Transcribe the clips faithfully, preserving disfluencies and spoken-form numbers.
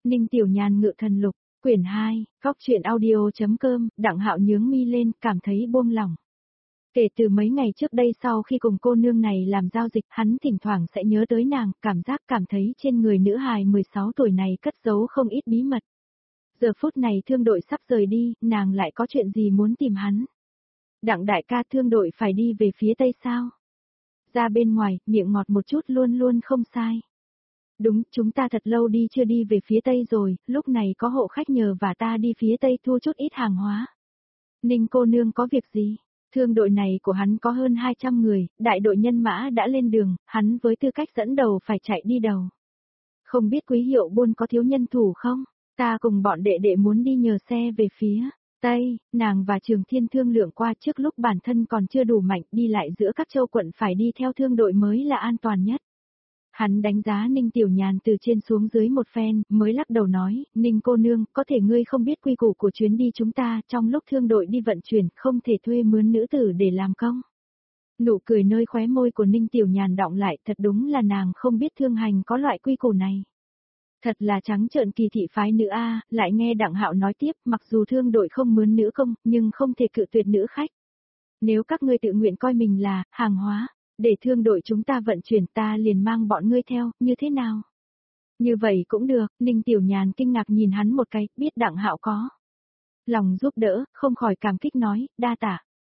Ninh Tiểu Nhàn ngự thần lục, quyển hai, góc truyện audio.com, Đặng Hạo nhướng mi lên, cảm thấy buông lỏng. Kể từ mấy ngày trước đây sau khi cùng cô nương này làm giao dịch, hắn thỉnh thoảng sẽ nhớ tới nàng, cảm giác cảm thấy trên người nữ hài mười sáu tuổi này cất giấu không ít bí mật. Giờ phút này thương đội sắp rời đi, nàng lại có chuyện gì muốn tìm hắn? Đặng đại ca, thương đội phải đi về phía tây sao? Ra bên ngoài, miệng ngọt một chút luôn luôn không sai. Đúng, chúng ta thật lâu đi chưa đi về phía tây rồi, lúc này có hộ khách nhờ và ta đi phía tây thu chút ít hàng hóa. Ninh cô nương có việc gì? Thương đội này của hắn có hơn hai trăm người, đại đội nhân mã đã lên đường, hắn với tư cách dẫn đầu phải chạy đi đầu. Không biết quý hiệu buôn có thiếu nhân thủ không? Ta cùng bọn đệ đệ muốn đi nhờ xe về phía Tây, nàng và Trường Thiên thương lượng qua trước lúc bản thân còn chưa đủ mạnh đi lại giữa các châu quận phải đi theo thương đội mới là an toàn nhất. Hắn đánh giá Ninh Tiểu Nhàn từ trên xuống dưới một phen, mới lắc đầu nói, Ninh cô nương, có thể ngươi không biết quy củ của chuyến đi chúng ta, trong lúc thương đội đi vận chuyển, không thể thuê mướn nữ tử để làm công. Nụ cười nơi khóe môi của Ninh Tiểu Nhàn đọng lại, thật đúng là nàng không biết thương hành có loại quy củ này. Thật là trắng trợn kỳ thị phái nữ a, lại nghe Đặng Hạo nói tiếp, mặc dù thương đội không mướn nữ công, nhưng không thể cự tuyệt nữ khách. Nếu các ngươi tự nguyện coi mình là hàng hóa, để thương đội chúng ta vận chuyển, ta liền mang bọn ngươi theo, như thế nào? Như vậy cũng được, Ninh Tiểu Nhàn kinh ngạc nhìn hắn một cái, biết Đặng Hạo có lòng giúp đỡ, không khỏi cảm kích nói, đa tạ.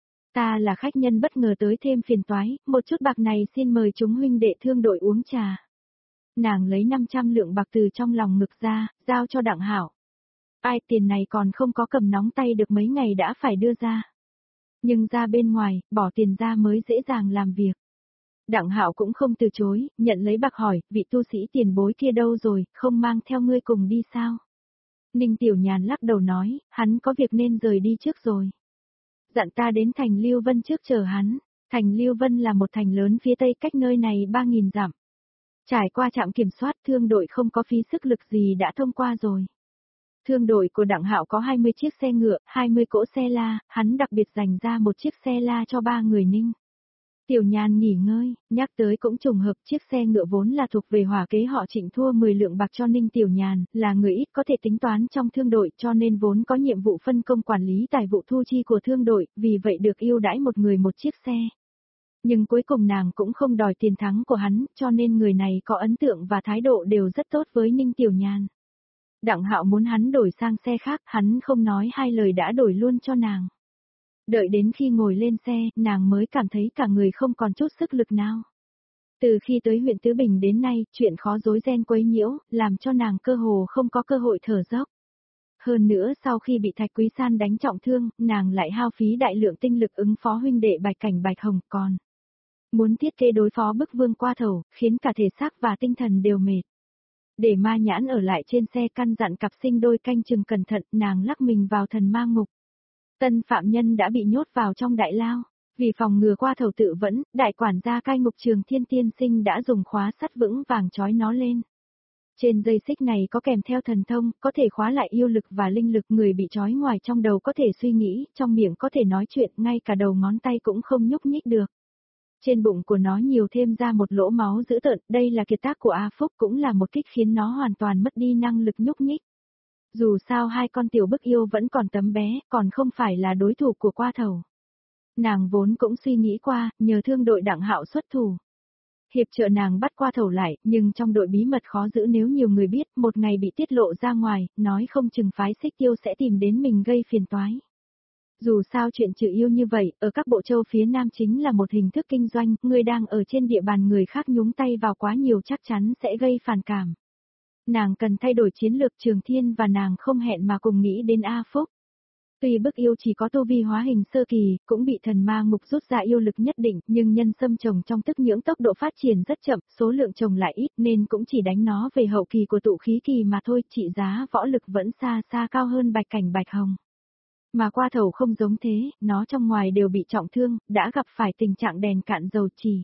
Ta là khách nhân bất ngờ tới thêm phiền toái, một chút bạc này xin mời chúng huynh đệ thương đội uống trà. Nàng lấy năm trăm lượng bạc từ trong lòng ngực ra, giao cho Đặng Hạo. Ai, tiền này còn không có cầm nóng tay được mấy ngày đã phải đưa ra. Nhưng ra bên ngoài, bỏ tiền ra mới dễ dàng làm việc. Đặng Hạo cũng không từ chối, nhận lấy bạc hỏi, vị tu sĩ tiền bối kia đâu rồi, không mang theo ngươi cùng đi sao? Ninh Tiểu Nhàn lắc đầu nói, hắn có việc nên rời đi trước rồi. Dặn ta đến thành Lưu Vân trước chờ hắn. Thành Lưu Vân là một thành lớn phía tây cách nơi này ba nghìn dặm. Trải qua trạm kiểm soát, thương đội không có phí sức lực gì đã thông qua rồi. Thương đội của Đặng Hạo có hai mươi chiếc xe ngựa, hai mươi cỗ xe la, hắn đặc biệt dành ra một chiếc xe la cho ba người Ninh. Tiểu Nhàn nghỉ ngơi, nhắc tới cũng trùng hợp, chiếc xe ngựa vốn là thuộc về hỏa kế họ Trịnh thua mười lượng bạc cho Ninh Tiểu Nhàn, là người ít có thể tính toán trong thương đội cho nên vốn có nhiệm vụ phân công quản lý tài vụ thu chi của thương đội, vì vậy được ưu đãi một người một chiếc xe. Nhưng cuối cùng nàng cũng không đòi tiền thắng của hắn, cho nên người này có ấn tượng và thái độ đều rất tốt với Ninh Tiểu Nhàn. Đặng Hạo muốn hắn đổi sang xe khác, hắn không nói hai lời đã đổi luôn cho nàng. Đợi đến khi ngồi lên xe, nàng mới cảm thấy cả người không còn chút sức lực nào. Từ khi tới huyện Tứ Bình đến nay, chuyện khó rối ren quấy nhiễu, làm cho nàng cơ hồ không có cơ hội thở dốc. Hơn nữa sau khi bị Thạch Quý San đánh trọng thương, nàng lại hao phí đại lượng tinh lực ứng phó huynh đệ Bạch Cảnh Bạch Hồng còn muốn thiết kế đối phó bức vương qua thầu, khiến cả thể xác và tinh thần đều mệt. Để Ma Nhãn ở lại trên xe căn dặn cặp sinh đôi canh chừng cẩn thận, nàng lắc mình vào thần ma ngục. Tân phạm nhân đã bị nhốt vào trong đại lao, vì phòng ngừa qua thầu tự vẫn, đại quản gia cai ngục Trường Thiên tiên sinh đã dùng khóa sắt vững vàng trói nó lên. Trên dây xích này có kèm theo thần thông, có thể khóa lại yêu lực và linh lực, người bị trói ngoài trong đầu có thể suy nghĩ, trong miệng có thể nói chuyện, ngay cả đầu ngón tay cũng không nhúc nhích được. Trên bụng của nó nhiều thêm ra một lỗ máu dữ tợn, đây là kiệt tác của A Phúc, cũng là một kích khiến nó hoàn toàn mất đi năng lực nhúc nhích. Dù sao hai con tiểu bức yêu vẫn còn tấm bé, còn không phải là đối thủ của qua thầu. Nàng vốn cũng suy nghĩ qua, nhờ thương đội Đặng Hạo xuất thủ. Hiệp trợ nàng bắt qua thầu lại, nhưng trong đội bí mật khó giữ, nếu nhiều người biết, một ngày bị tiết lộ ra ngoài, nói không chừng phái Xích Tiêu sẽ tìm đến mình gây phiền toái. Dù sao chuyện trừ yêu như vậy, ở các bộ châu phía Nam chính là một hình thức kinh doanh, người đang ở trên địa bàn người khác nhúng tay vào quá nhiều chắc chắn sẽ gây phản cảm. Nàng cần thay đổi chiến lược. Trường Thiên và nàng không hẹn mà cùng nghĩ đến A Phúc. Tuy bức yêu chỉ có tu vi hóa hình sơ kỳ, cũng bị thần ma ngục rút ra yêu lực nhất định, nhưng nhân sâm trồng trong tức nhưỡng tốc độ phát triển rất chậm, số lượng trồng lại ít nên cũng chỉ đánh nó về hậu kỳ của tụ khí kỳ mà thôi, trị giá võ lực vẫn xa xa cao hơn Bạch Cảnh Bạch Hồng. Mà qua thầu không giống thế, nó trong ngoài đều bị trọng thương, đã gặp phải tình trạng đèn cạn dầu chỉ.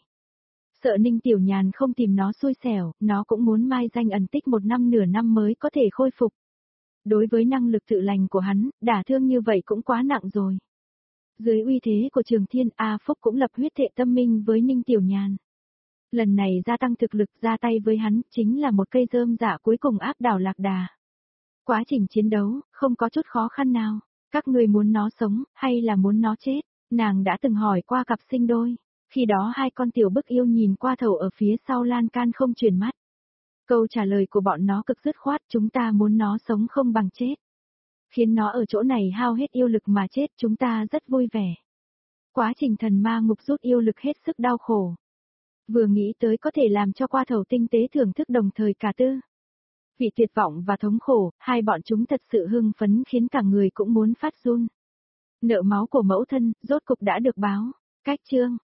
Sợ Ninh Tiểu Nhàn không tìm nó xui xẻo, nó cũng muốn mai danh ẩn tích một năm nửa năm mới có thể khôi phục. Đối với năng lực tự lành của hắn, đả thương như vậy cũng quá nặng rồi. Dưới uy thế của Trường Thiên, A Phúc cũng lập huyết thệ tâm minh với Ninh Tiểu Nhàn. Lần này gia tăng thực lực ra tay với hắn, chính là một cây rơm dạ cuối cùng áp đảo lạc đà. Quá trình chiến đấu, không có chút khó khăn nào. Các người muốn nó sống, hay là muốn nó chết? Nàng đã từng hỏi qua cặp sinh đôi. Khi đó hai con tiểu bức yêu nhìn qua thầu ở phía sau lan can không chuyển mắt. Câu trả lời của bọn nó cực dứt khoát, chúng ta muốn nó sống không bằng chết. Khiến nó ở chỗ này hao hết yêu lực mà chết, chúng ta rất vui vẻ. Quá trình thần ma ngục rút yêu lực hết sức đau khổ. Vừa nghĩ tới có thể làm cho qua thầu tinh tế thưởng thức đồng thời cả tư. Vì tuyệt vọng và thống khổ, hai bọn chúng thật sự hưng phấn khiến cả người cũng muốn phát run. Nợ máu của mẫu thân, rốt cục đã được báo. Cách chương.